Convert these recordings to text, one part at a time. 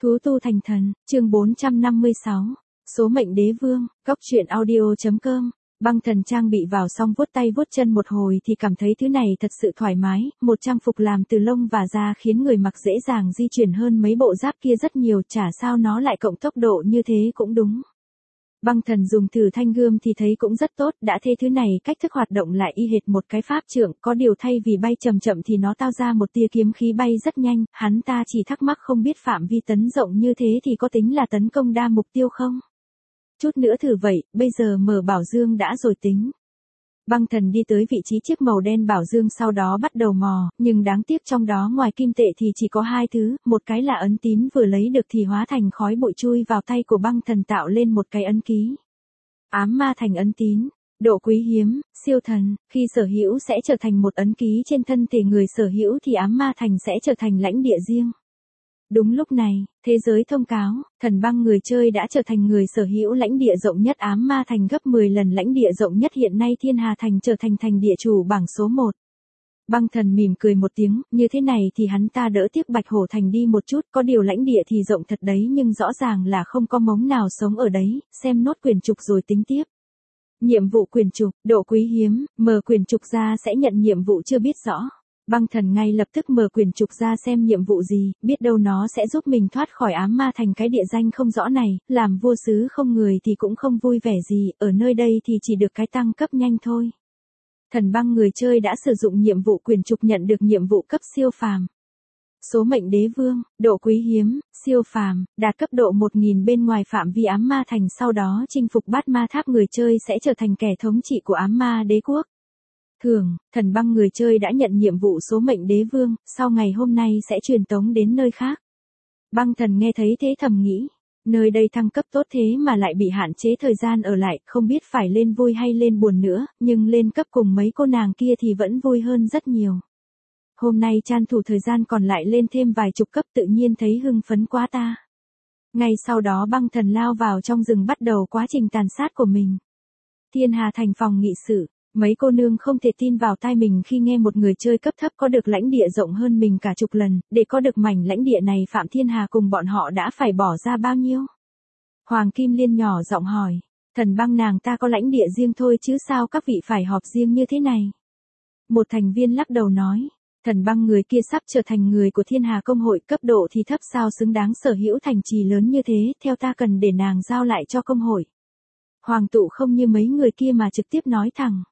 Thú tu thành thần, chương 456. Số mệnh đế vương, góc truyện audio.com. Băng thần trang bị vào xong vuốt tay vuốt chân một hồi thì cảm thấy thứ này thật sự thoải mái, một trang phục làm từ lông và da khiến người mặc dễ dàng di chuyển hơn mấy bộ giáp kia rất nhiều, chả sao nó lại cộng tốc độ như thế cũng đúng. Băng thần dùng thử thanh gươm thì thấy cũng rất tốt, đã thế thứ này cách thức hoạt động lại y hệt một cái pháp trượng, có điều thay vì bay chậm chậm thì nó tạo ra một tia kiếm khí bay rất nhanh, hắn ta chỉ thắc mắc không biết phạm vi tấn rộng như thế thì có tính là tấn công đa mục tiêu không? Chút nữa thử vậy, bây giờ mở bảo dương đã rồi tính. Băng thần đi tới vị trí chiếc màu đen bảo dương sau đó bắt đầu mò, nhưng đáng tiếc trong đó ngoài kim tệ thì chỉ có hai thứ, một cái là ấn tín vừa lấy được thì hóa thành khói bụi chui vào tay của băng thần tạo lên một cái ấn ký. Ám ma thành ấn tín, độ quý hiếm, siêu thần, khi sở hữu sẽ trở thành một ấn ký trên thân thể người sở hữu thì ám ma thành sẽ trở thành lãnh địa riêng. Đúng lúc này, thế giới thông cáo, thần băng người chơi đã trở thành người sở hữu lãnh địa rộng nhất ám ma thành gấp 10 lần lãnh địa rộng nhất hiện nay Thiên Hà Thành trở thành thành địa chủ bảng số 1. Băng thần mỉm cười một tiếng, như thế này thì hắn ta đỡ tiếc Bạch Hổ Thành đi một chút, có điều lãnh địa thì rộng thật đấy nhưng rõ ràng là không có mống nào sống ở đấy, xem nốt quyền trục rồi tính tiếp. Nhiệm vụ quyền trục, độ quý hiếm, mở quyền trục ra sẽ nhận nhiệm vụ chưa biết rõ. Băng thần ngay lập tức mở quyền trục ra xem nhiệm vụ gì, biết đâu nó sẽ giúp mình thoát khỏi ám ma thành cái địa danh không rõ này, làm vua sứ không người thì cũng không vui vẻ gì, ở nơi đây thì chỉ được cái tăng cấp nhanh thôi. Thần băng người chơi đã sử dụng nhiệm vụ quyền trục nhận được nhiệm vụ cấp siêu phàm. Số mệnh đế vương, độ quý hiếm, siêu phàm, đạt cấp độ 1000 bên ngoài phạm vi ám ma thành sau đó chinh phục bát ma tháp người chơi sẽ trở thành kẻ thống trị của ám ma đế quốc. Thường, thần băng người chơi đã nhận nhiệm vụ số mệnh đế vương, sau ngày hôm nay sẽ truyền tống đến nơi khác. Băng thần nghe thấy thế thầm nghĩ, nơi đây thăng cấp tốt thế mà lại bị hạn chế thời gian ở lại, không biết phải lên vui hay lên buồn nữa, nhưng lên cấp cùng mấy cô nàng kia thì vẫn vui hơn rất nhiều. Hôm nay tranh thủ thời gian còn lại lên thêm vài chục cấp tự nhiên thấy hưng phấn quá ta. Ngay sau đó băng thần lao vào trong rừng bắt đầu quá trình tàn sát của mình. Thiên Hà Thành phòng nghị sự. Mấy cô nương không thể tin vào tai mình khi nghe một người chơi cấp thấp có được lãnh địa rộng hơn mình cả chục lần, để có được mảnh lãnh địa này Phạm Thiên Hà cùng bọn họ đã phải bỏ ra bao nhiêu? Hoàng Kim Liên nhỏ giọng hỏi, thần băng nàng ta có lãnh địa riêng thôi chứ sao các vị phải họp riêng như thế này? Một thành viên lắc đầu nói, thần băng người kia sắp trở thành người của Thiên Hà Công hội cấp độ thì thấp sao xứng đáng sở hữu thành trì lớn như thế, theo ta cần để nàng giao lại cho công hội. Hoàng tụ không như mấy người kia mà trực tiếp nói thẳng.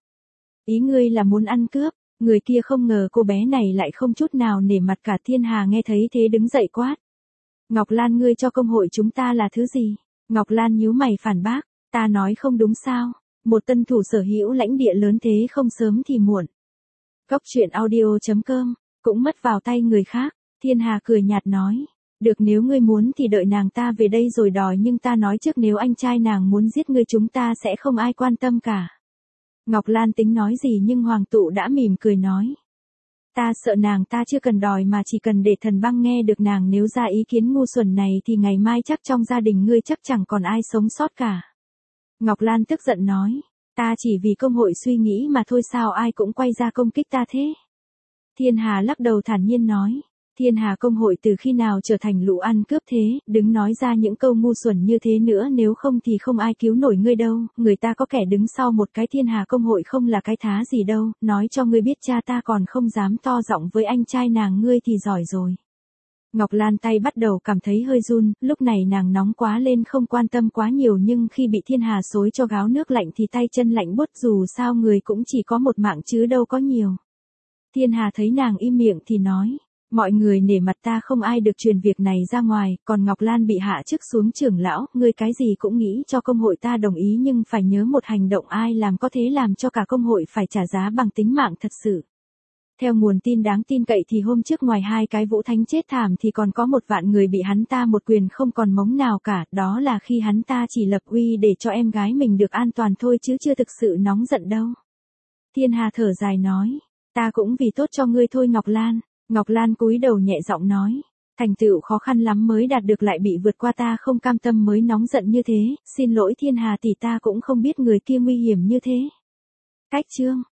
Ý ngươi là muốn ăn cướp, người kia không ngờ cô bé này lại không chút nào nể mặt cả. Thiên Hà nghe thấy thế đứng dậy quát. Ngọc Lan ngươi cho công hội chúng ta là thứ gì? Ngọc Lan nhíu mày phản bác, ta nói không đúng sao, một tân thủ sở hữu lãnh địa lớn thế không sớm thì muộn. Góc truyện audio.com, cũng mất vào tay người khác, Thiên Hà cười nhạt nói. Được nếu ngươi muốn thì đợi nàng ta về đây rồi đòi nhưng ta nói trước nếu anh trai nàng muốn giết ngươi chúng ta sẽ không ai quan tâm cả. Ngọc Lan tính nói gì nhưng Hoàng tụ đã mỉm cười nói. Ta sợ nàng ta chưa cần đòi mà chỉ cần để thần băng nghe được nàng nếu ra ý kiến ngu xuẩn này thì ngày mai chắc trong gia đình ngươi chắc chẳng còn ai sống sót cả. Ngọc Lan tức giận nói, ta chỉ vì công hội suy nghĩ mà thôi sao ai cũng quay ra công kích ta thế. Thiên Hà lắc đầu thản nhiên nói. Thiên Hà Công hội từ khi nào trở thành lũ ăn cướp thế, đừng nói ra những câu ngu xuẩn như thế nữa nếu không thì không ai cứu nổi ngươi đâu, người ta có kẻ đứng sau một cái Thiên Hà Công hội không là cái thá gì đâu, nói cho ngươi biết cha ta còn không dám to giọng với anh trai nàng ngươi thì giỏi rồi. Ngọc Lan tay bắt đầu cảm thấy hơi run, lúc này nàng nóng quá lên không quan tâm quá nhiều nhưng khi bị Thiên Hà xối cho gáo nước lạnh thì tay chân lạnh buốt dù sao người cũng chỉ có một mạng chứ đâu có nhiều. Thiên Hà thấy nàng im miệng thì nói. Mọi người nể mặt ta không ai được truyền việc này ra ngoài, còn Ngọc Lan bị hạ chức xuống trưởng lão, ngươi cái gì cũng nghĩ cho công hội ta đồng ý nhưng phải nhớ một hành động ai làm có thế làm cho cả công hội phải trả giá bằng tính mạng thật sự. Theo nguồn tin đáng tin cậy thì hôm trước ngoài hai cái Vũ Thánh chết thảm thì còn có 1 vạn người bị hắn ta một quyền không còn mống nào cả, đó là khi hắn ta chỉ lập uy để cho em gái mình được an toàn thôi chứ chưa thực sự nóng giận đâu. Thiên Hà thở dài nói, ta cũng vì tốt cho ngươi thôi Ngọc Lan. Ngọc Lan cúi đầu nhẹ giọng nói, thành tựu khó khăn lắm mới đạt được lại bị vượt qua ta không cam tâm mới nóng giận như thế, xin lỗi Thiên Hà tỷ ta cũng không biết người kia nguy hiểm như thế. Cách chương